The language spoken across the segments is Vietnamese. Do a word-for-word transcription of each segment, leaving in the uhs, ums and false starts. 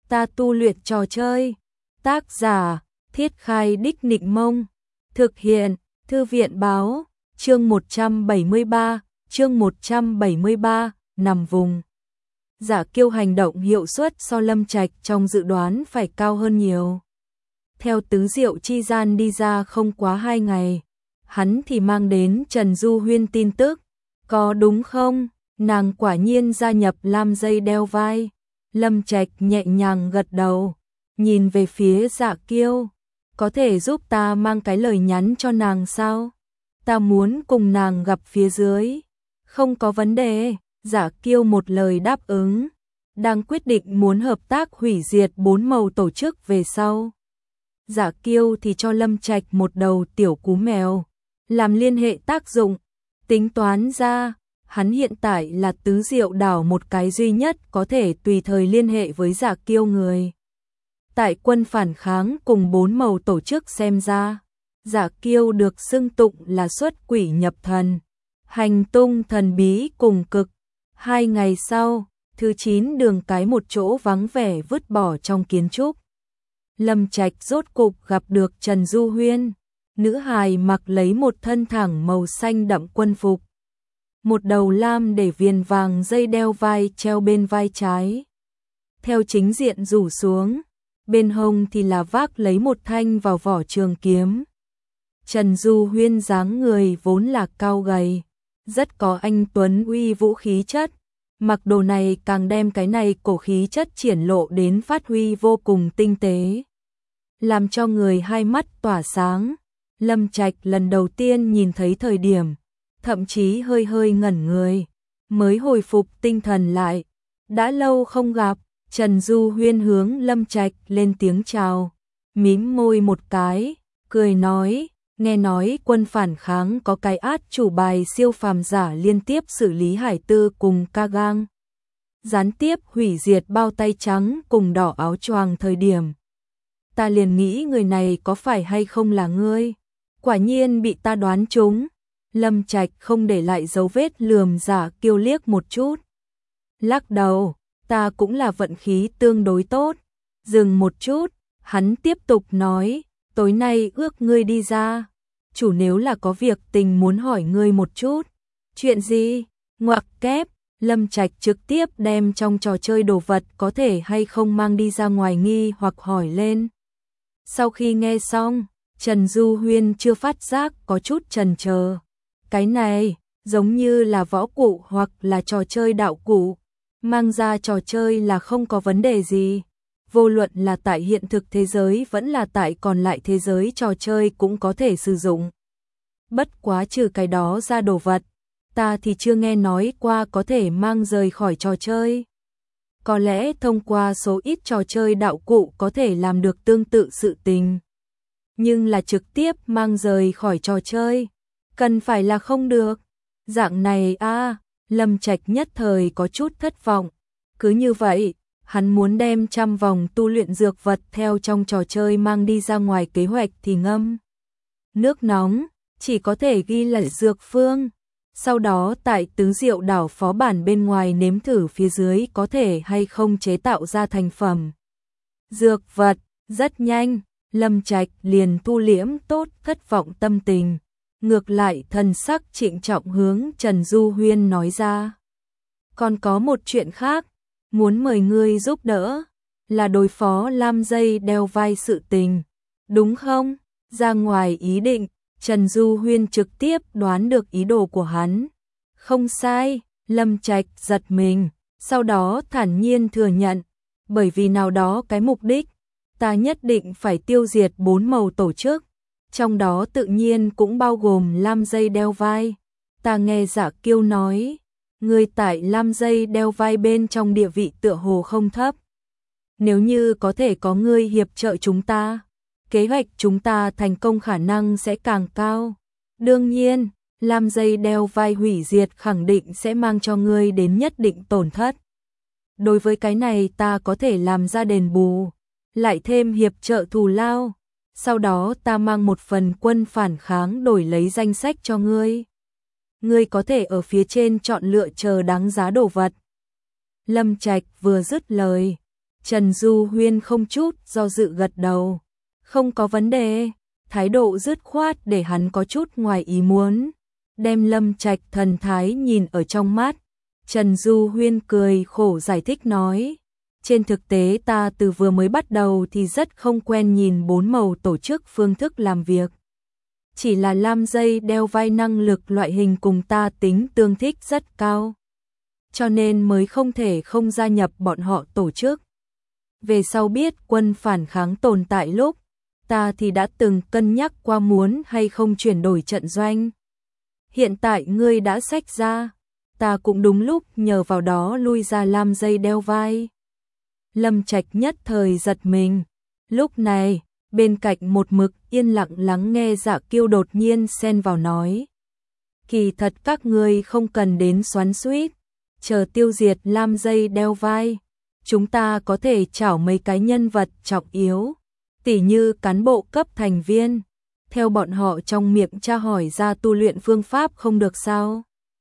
ta tu luyện trò chơi. Tác giả, Thiết Khai Đích Nịnh Mông. Thực hiện, Thư viện Báo. Chương một trăm bảy mươi ba, chương một trăm bảy mươi ba, nằm vùng. Giả Kiêu hành động hiệu suất so Lâm Trạch trong dự đoán phải cao hơn nhiều. Theo Tứ Diệu chi gian đi ra không quá hai ngày, hắn thì mang đến Trần Du Huyên tin tức. Có đúng không? Nàng quả nhiên gia nhập Lam Dây đeo vai. Lâm Trạch nhẹ nhàng gật đầu, nhìn về phía Dạ Kiêu. Có thể giúp ta mang cái lời nhắn cho nàng sao? Ta muốn cùng nàng gặp phía dưới. Không có vấn đề. Dạ Kiêu một lời đáp ứng. Đang quyết định muốn hợp tác hủy diệt bốn màu tổ chức về sau. Dạ Kiêu thì cho Lâm Trạch một đầu tiểu cú mèo, làm liên hệ tác dụng. Tính toán ra, hắn hiện tại là Tứ Diệu đảo một cái duy nhất có thể tùy thời liên hệ với Dạ Kiêu người. Tại quân phản kháng cùng bốn màu tổ chức xem ra, Dạ Kiêu được xưng tụng là xuất quỷ nhập thần, hành tung thần bí cùng cực. Hai ngày sau, thứ chín đường cái một chỗ vắng vẻ vứt bỏ trong kiến trúc. Lâm Trạch rốt cục gặp được Trần Du Huyên. Nữ hài mặc lấy một thân thẳng màu xanh đậm quân phục, một đầu lam để viền vàng dây đeo vai treo bên vai trái, theo chính diện rủ xuống, bên hông thì là vác lấy một thanh vào vỏ trường kiếm. Trần Du Huyên dáng người vốn là cao gầy, rất có anh tuấn uy vũ khí chất, mặc đồ này càng đem cái này cổ khí chất triển lộ đến phát huy vô cùng tinh tế, làm cho người hai mắt tỏa sáng. Lâm Trạch lần đầu tiên nhìn thấy thời điểm, thậm chí hơi hơi ngẩn người, mới hồi phục tinh thần lại. Đã lâu không gặp, Trần Du Huyên hướng Lâm Trạch lên tiếng chào, mím môi một cái, cười nói, nghe nói quân phản kháng có cái át chủ bài siêu phàm giả liên tiếp xử lý Hải Tư cùng Ca Gang, gián tiếp hủy diệt bao tay trắng cùng đỏ áo choàng thời điểm. Ta liền nghĩ người này có phải hay không là ngươi. Quả nhiên bị ta đoán trúng. Lâm Trạch không để lại dấu vết lườm Dạ Kiêu liếc một chút. Lắc đầu, ta cũng là vận khí tương đối tốt. Dừng một chút, hắn tiếp tục nói, tối nay ước ngươi đi ra. Chủ nếu là có việc tình muốn hỏi ngươi một chút. Chuyện gì? Ngoặc kép, Lâm Trạch trực tiếp đem trong trò chơi đồ vật có thể hay không mang đi ra ngoài nghi hoặc hỏi lên. Sau khi nghe xong, Trần Du Huyên chưa phát giác có chút chần chờ. Cái này, giống như là võ cụ hoặc là trò chơi đạo cụ. Mang ra trò chơi là không có vấn đề gì. Vô luận là tại hiện thực thế giới vẫn là tại còn lại thế giới trò chơi cũng có thể sử dụng. Bất quá trừ cái đó ra đồ vật, ta thì chưa nghe nói qua có thể mang rời khỏi trò chơi. Có lẽ thông qua số ít trò chơi đạo cụ có thể làm được tương tự sự tình. Nhưng là trực tiếp mang rời khỏi trò chơi, cần phải là không được. Dạng này a, à, Lâm Trạch nhất thời có chút thất vọng. Cứ như vậy, hắn muốn đem trăm vòng tu luyện dược vật theo trong trò chơi mang đi ra ngoài kế hoạch thì ngâm nước nóng, chỉ có thể ghi là dược phương. Sau đó tại Tứ Diệu đảo phó bản bên ngoài nếm thử phía dưới có thể hay không chế tạo ra thành phẩm dược vật. Rất nhanh, Lâm Trạch liền thu liễm tốt thất vọng tâm tình, ngược lại thần sắc trịnh trọng hướng Trần Du Huyên nói ra. Còn có một chuyện khác, muốn mời ngươi giúp đỡ, là đối phó Lam Dây đeo vai sự tình, đúng không? Ra ngoài ý định, Trần Du Huyên trực tiếp đoán được ý đồ của hắn. Không sai, Lâm Trạch giật mình, sau đó thản nhiên thừa nhận, bởi vì nào đó cái mục đích, ta nhất định phải tiêu diệt bốn màu tổ chức, trong đó tự nhiên cũng bao gồm Lam Dây đeo vai. Ta nghe Dạ Kiêu nói, người tại Lam Dây đeo vai bên trong địa vị tựa hồ không thấp. Nếu như có thể có ngươi hiệp trợ chúng ta, kế hoạch chúng ta thành công khả năng sẽ càng cao. Đương nhiên, Lam Dây đeo vai hủy diệt khẳng định sẽ mang cho ngươi đến nhất định tổn thất. Đối với cái này ta có thể làm ra đền bù, lại thêm hiệp trợ thù lao. Sau đó ta mang một phần quân phản kháng đổi lấy danh sách cho ngươi. Ngươi có thể ở phía trên chọn lựa chờ đáng giá đồ vật. Lâm Trạch vừa dứt lời, Trần Du Huyên không chút do dự gật đầu. Không có vấn đề, thái độ dứt khoát để hắn có chút ngoài ý muốn. Đem Lâm Trạch thần thái nhìn ở trong mắt. Trần Du Huyên cười khổ giải thích nói. Trên thực tế ta từ vừa mới bắt đầu thì rất không quen nhìn bốn màu tổ chức phương thức làm việc. Chỉ là lam dây đeo vai năng lực loại hình cùng ta tính tương thích rất cao. Cho nên mới không thể không gia nhập bọn họ tổ chức. Về sau biết quân phản kháng tồn tại lúc, ta thì đã từng cân nhắc qua muốn hay không chuyển đổi trận doanh. Hiện tại ngươi đã xách ra, ta cũng đúng lúc nhờ vào đó lui ra lam dây đeo vai. Lâm Trạch nhất thời giật mình. Lúc này, bên cạnh một mực yên lặng lắng nghe Dạ Kiêu đột nhiên xen vào nói. Kỳ thật các ngươi không cần đến xoắn xuýt, chờ tiêu diệt lam dây đeo vai. Chúng ta có thể chảo mấy cái nhân vật trọng yếu, tỉ như cán bộ cấp thành viên. Theo bọn họ trong miệng tra hỏi ra tu luyện phương pháp không được sao.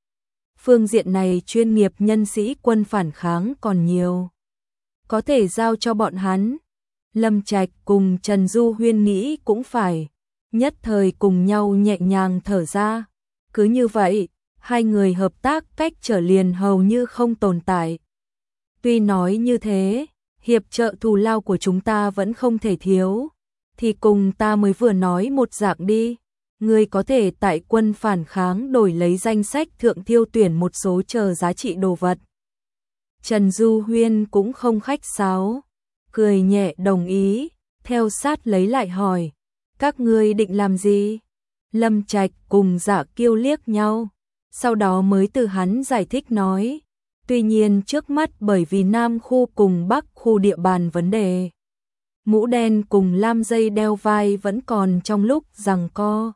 Phương diện này chuyên nghiệp nhân sĩ quân phản kháng còn nhiều. Có thể giao cho bọn hắn. Lâm Trạch cùng Trần Du Huyên nghĩ cũng phải. Nhất thời cùng nhau nhẹ nhàng thở ra. Cứ như vậy, hai người hợp tác cách trở liền hầu như không tồn tại. Tuy nói như thế, hiệp trợ thù lao của chúng ta vẫn không thể thiếu. Thì cùng ta mới vừa nói một dạng đi. Ngươi có thể tại quân phản kháng đổi lấy danh sách thượng thiêu tuyển một số chờ giá trị đồ vật. Trần Du Huyên cũng không khách sáo, cười nhẹ đồng ý, theo sát lấy lại hỏi, các ngươi định làm gì? Lâm Trạch cùng Dạ Kiêu liếc nhau, sau đó mới từ hắn giải thích nói, tuy nhiên trước mắt bởi vì Nam khu cùng Bắc khu địa bàn vấn đề, mũ đen cùng lam dây đeo vai vẫn còn trong lúc giằng co.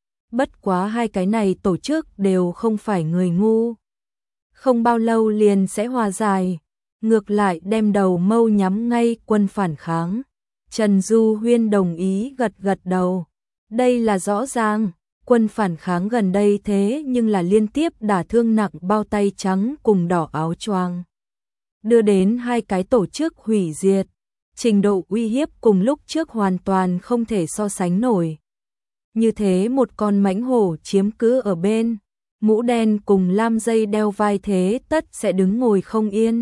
Bất quá hai cái này tổ chức đều không phải người ngu. Không bao lâu liền sẽ hòa giải, ngược lại đem đầu mâu nhắm ngay quân phản kháng. Trần Du Huyên đồng ý gật gật đầu. Đây là rõ ràng, quân phản kháng gần đây thế nhưng là liên tiếp đả thương nặng bao tay trắng cùng đỏ áo choàng. Đưa đến hai cái tổ chức hủy diệt, trình độ uy hiếp cùng lúc trước hoàn toàn không thể so sánh nổi. Như thế một con mãnh hổ chiếm cứ ở bên, mũ đen cùng lam dây đeo vai thế tất sẽ đứng ngồi không yên.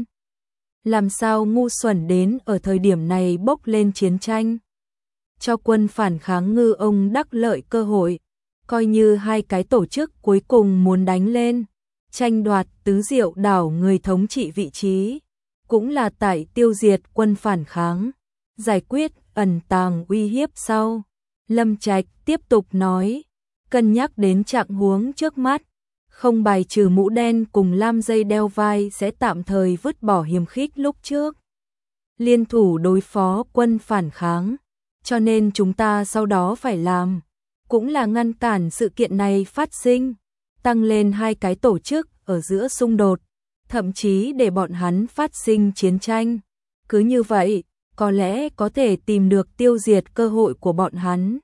Làm sao ngu xuẩn đến ở thời điểm này bốc lên chiến tranh. Cho quân phản kháng ngư ông đắc lợi cơ hội, coi như hai cái tổ chức cuối cùng muốn đánh lên, tranh đoạt tứ diệu đảo người thống trị vị trí, cũng là tại tiêu diệt quân phản kháng, giải quyết ẩn tàng uy hiếp sau. Lâm Trạch tiếp tục nói, cân nhắc đến trạng huống trước mắt, không bài trừ mũ đen cùng lam dây đeo vai sẽ tạm thời vứt bỏ hiềm khích lúc trước. Liên thủ đối phó quân phản kháng, cho nên chúng ta sau đó phải làm, cũng là ngăn cản sự kiện này phát sinh, tăng lên hai cái tổ chức ở giữa xung đột, thậm chí để bọn hắn phát sinh chiến tranh. Cứ như vậy, có lẽ có thể tìm được tiêu diệt cơ hội của bọn hắn.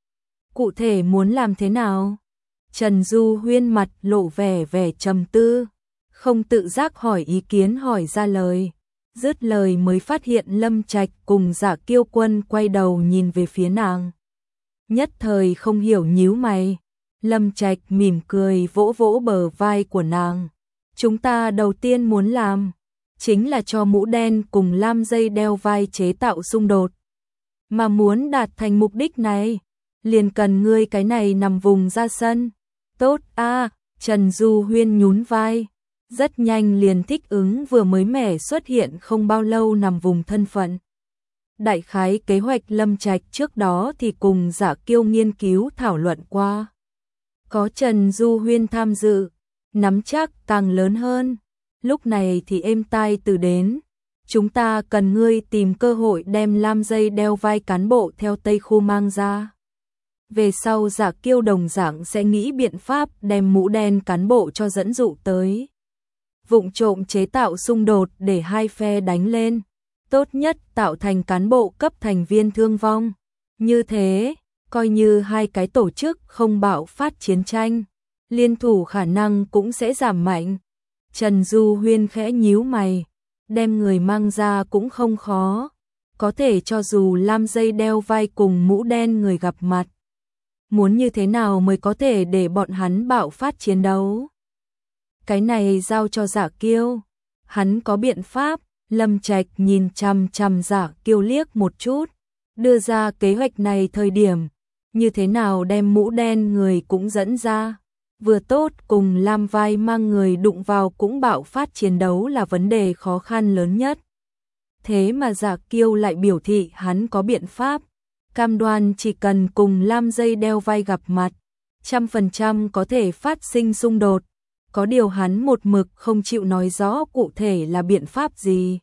Cụ thể muốn làm thế nào? Trần Du Huyên mặt lộ vẻ vẻ trầm tư, không tự giác hỏi ý kiến hỏi ra lời. Dứt lời mới phát hiện Lâm Trạch cùng Dạ Kiêu Quân quay đầu nhìn về phía nàng. Nhất thời không hiểu nhíu mày. Lâm Trạch mỉm cười vỗ vỗ bờ vai của nàng. Chúng ta đầu tiên muốn làm, chính là cho mũ đen cùng lam dây đeo vai chế tạo xung đột. Mà muốn đạt thành mục đích này, liền cần ngươi cái này nằm vùng ra sân. Tốt a, Trần Du Huyên nhún vai, rất nhanh liền thích ứng vừa mới mẻ xuất hiện không bao lâu nằm vùng thân phận. Đại khái kế hoạch Lâm Trạch trước đó thì cùng Dạ Kiêu nghiên cứu thảo luận qua. Có Trần Du Huyên tham dự, nắm chắc càng lớn hơn. Lúc này thì êm tai từ đến, chúng ta cần ngươi tìm cơ hội đem lam dây đeo vai cán bộ theo Tây Khu mang ra. Về sau Dạ Kiêu đồng dạng sẽ nghĩ biện pháp đem mũ đen cán bộ cho dẫn dụ tới. Vụng trộm chế tạo xung đột để hai phe đánh lên, tốt nhất tạo thành cán bộ cấp thành viên thương vong. Như thế, coi như hai cái tổ chức không bạo phát chiến tranh, liên thủ khả năng cũng sẽ giảm mạnh. Trần Du Huyên khẽ nhíu mày, đem người mang ra cũng không khó, có thể cho dù lam dây đeo vai cùng mũ đen người gặp mặt. Muốn như thế nào mới có thể để bọn hắn bạo phát chiến đấu? Cái này giao cho Dạ Kiêu, hắn có biện pháp. Lâm Trạch nhìn chằm chằm Dạ Kiêu liếc một chút, đưa ra kế hoạch này thời điểm, như thế nào đem mũ đen người cũng dẫn ra, vừa tốt cùng lam vai mang người đụng vào cũng bạo phát chiến đấu là vấn đề khó khăn lớn nhất. Thế mà Dạ Kiêu lại biểu thị hắn có biện pháp, cam đoan chỉ cần cùng lam dây đeo vai gặp mặt, trăm phần trăm có thể phát sinh xung đột. Có điều hắn một mực không chịu nói rõ cụ thể là biện pháp gì.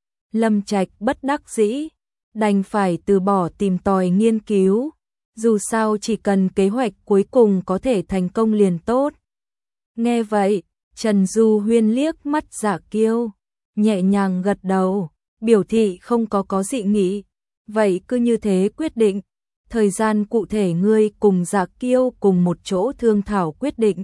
Lâm Trạch bất đắc dĩ, đành phải từ bỏ tìm tòi nghiên cứu, dù sao chỉ cần kế hoạch cuối cùng có thể thành công liền tốt. Nghe vậy, Trần Du Huyên liếc mắt Dạ Kiêu, nhẹ nhàng gật đầu, biểu thị không có có dị nghị. Vậy cứ như thế quyết định, thời gian cụ thể ngươi cùng Dạ Kiêu cùng một chỗ thương thảo quyết định.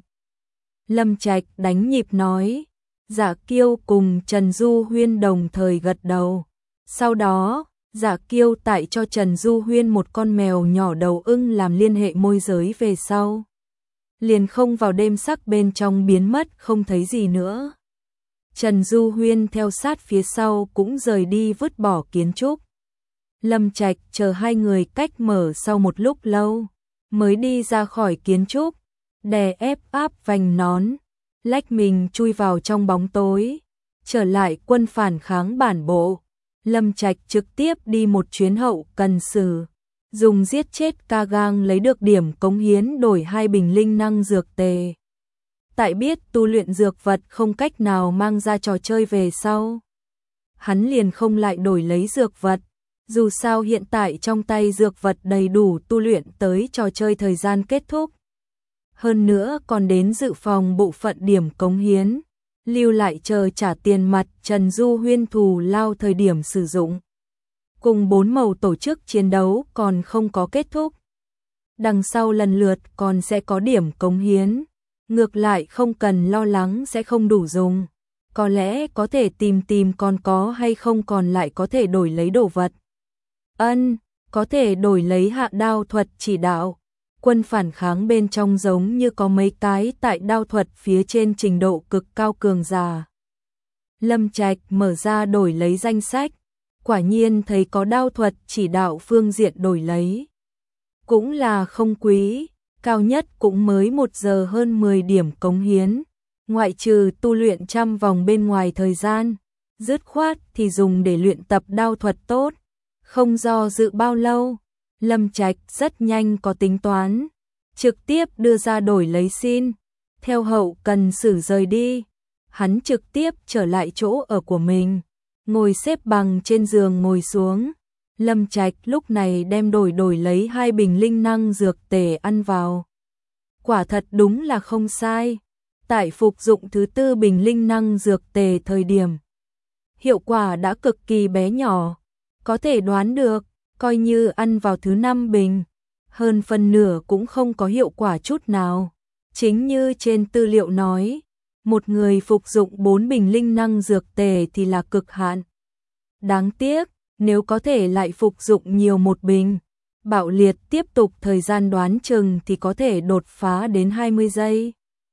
Lâm Trạch đánh nhịp nói, Dạ Kiêu cùng Trần Du Huyên đồng thời gật đầu. Sau đó, Dạ Kiêu tại cho Trần Du Huyên một con mèo nhỏ đầu ưng làm liên hệ môi giới về sau. Liền không vào đêm sắc bên trong biến mất không thấy gì nữa. Trần Du Huyên theo sát phía sau cũng rời đi vứt bỏ kiến trúc. Lâm Trạch chờ hai người cách mở sau một lúc lâu, mới đi ra khỏi kiến trúc, đè ép áp vành nón, lách mình chui vào trong bóng tối, trở lại quân phản kháng bản bộ. Lâm Trạch trực tiếp đi một chuyến hậu cần sử, dùng giết chết Ca Gang lấy được điểm cống hiến đổi hai bình linh năng dược tề. Tại biết tu luyện dược vật không cách nào mang ra trò chơi về sau, hắn liền không lại đổi lấy dược vật, dù sao hiện tại trong tay dược vật đầy đủ tu luyện tới trò chơi thời gian kết thúc. Hơn nữa còn đến dự phòng bộ phận điểm cống hiến, lưu lại chờ trả tiền mặt Trần Du Huyên thù lao thời điểm sử dụng. Cùng bốn màu tổ chức chiến đấu còn không có kết thúc. Đằng sau lần lượt còn sẽ có điểm cống hiến, ngược lại không cần lo lắng sẽ không đủ dùng. Có lẽ có thể tìm tìm còn có hay không còn lại có thể đổi lấy đồ vật. Ân, có thể đổi lấy hạ đao thuật chỉ đạo. Quân phản kháng bên trong giống như có mấy cái tại đao thuật phía trên trình độ cực cao cường giả. Lâm Trạch mở ra đổi lấy danh sách, quả nhiên thấy có đao thuật chỉ đạo phương diện đổi lấy. Cũng là không quý, cao nhất cũng mới một giờ hơn mười điểm cống hiến, ngoại trừ tu luyện trăm vòng bên ngoài thời gian, dứt khoát thì dùng để luyện tập đao thuật tốt, không do dự bao lâu. Lâm Trạch rất nhanh có tính toán, trực tiếp đưa ra đổi lấy xin, theo hậu cần sử rời đi. Hắn trực tiếp trở lại chỗ ở của mình, ngồi xếp bằng trên giường ngồi xuống. Lâm Trạch lúc này đem đổi đổi lấy hai bình linh năng dược tề ăn vào. Quả thật đúng là không sai, tại phục dụng thứ tư bình linh năng dược tề thời điểm, hiệu quả đã cực kỳ bé nhỏ, có thể đoán được. Coi như ăn vào thứ năm bình, hơn phần nửa cũng không có hiệu quả chút nào. Chính như trên tư liệu nói, một người phục dụng bốn bình linh năng dược tề thì là cực hạn. Đáng tiếc, nếu có thể lại phục dụng nhiều một bình, bạo liệt tiếp tục thời gian đoán chừng thì có thể đột phá đến hai mươi giây.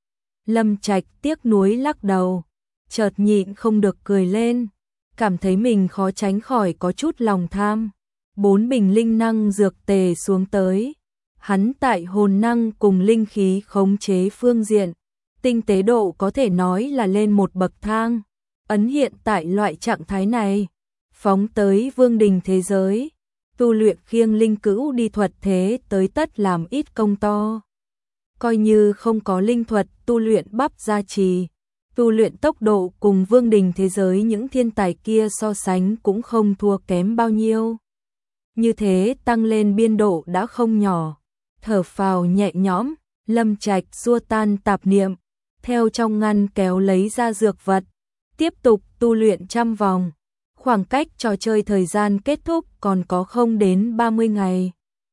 Lâm Trạch tiếc nuối lắc đầu, chợt nhịn không được cười lên, cảm thấy mình khó tránh khỏi có chút lòng tham. Bốn bình linh năng dược tề xuống tới, hắn tại hồn năng cùng linh khí khống chế phương diện, tinh tế độ có thể nói là lên một bậc thang. Ấn hiện tại loại trạng thái này, phóng tới vương đình thế giới, tu luyện khiêng linh cữu đi thuật thế tới tất làm ít công to. Coi như không có linh thuật tu luyện bắp gia trì, tu luyện tốc độ cùng vương đình thế giới những thiên tài kia so sánh cũng không thua kém bao nhiêu. Như thế tăng lên biên độ đã không nhỏ, thở phào nhẹ nhõm, Lâm Trạch xua tan tạp niệm, theo trong ngăn kéo lấy ra dược vật, tiếp tục tu luyện trăm vòng. Khoảng cách trò chơi thời gian kết thúc còn có không đến ba mươi ngày.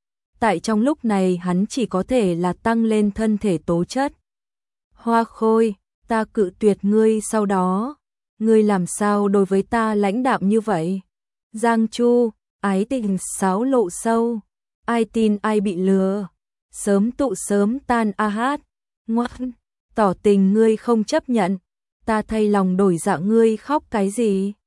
Tại trong lúc này hắn chỉ có thể là tăng lên thân thể tố chất. Hoa Khôi, ta cự tuyệt ngươi sau đó. ngươi làm sao đối với ta lãnh đạm như vậy? Giang Chu, ái tình sáo lộ sâu, ai tin ai bị lừa, sớm tụ sớm tan a hát, ngoan, tỏ tình ngươi không chấp nhận, ta thay lòng đổi dạ ngươi khóc cái gì?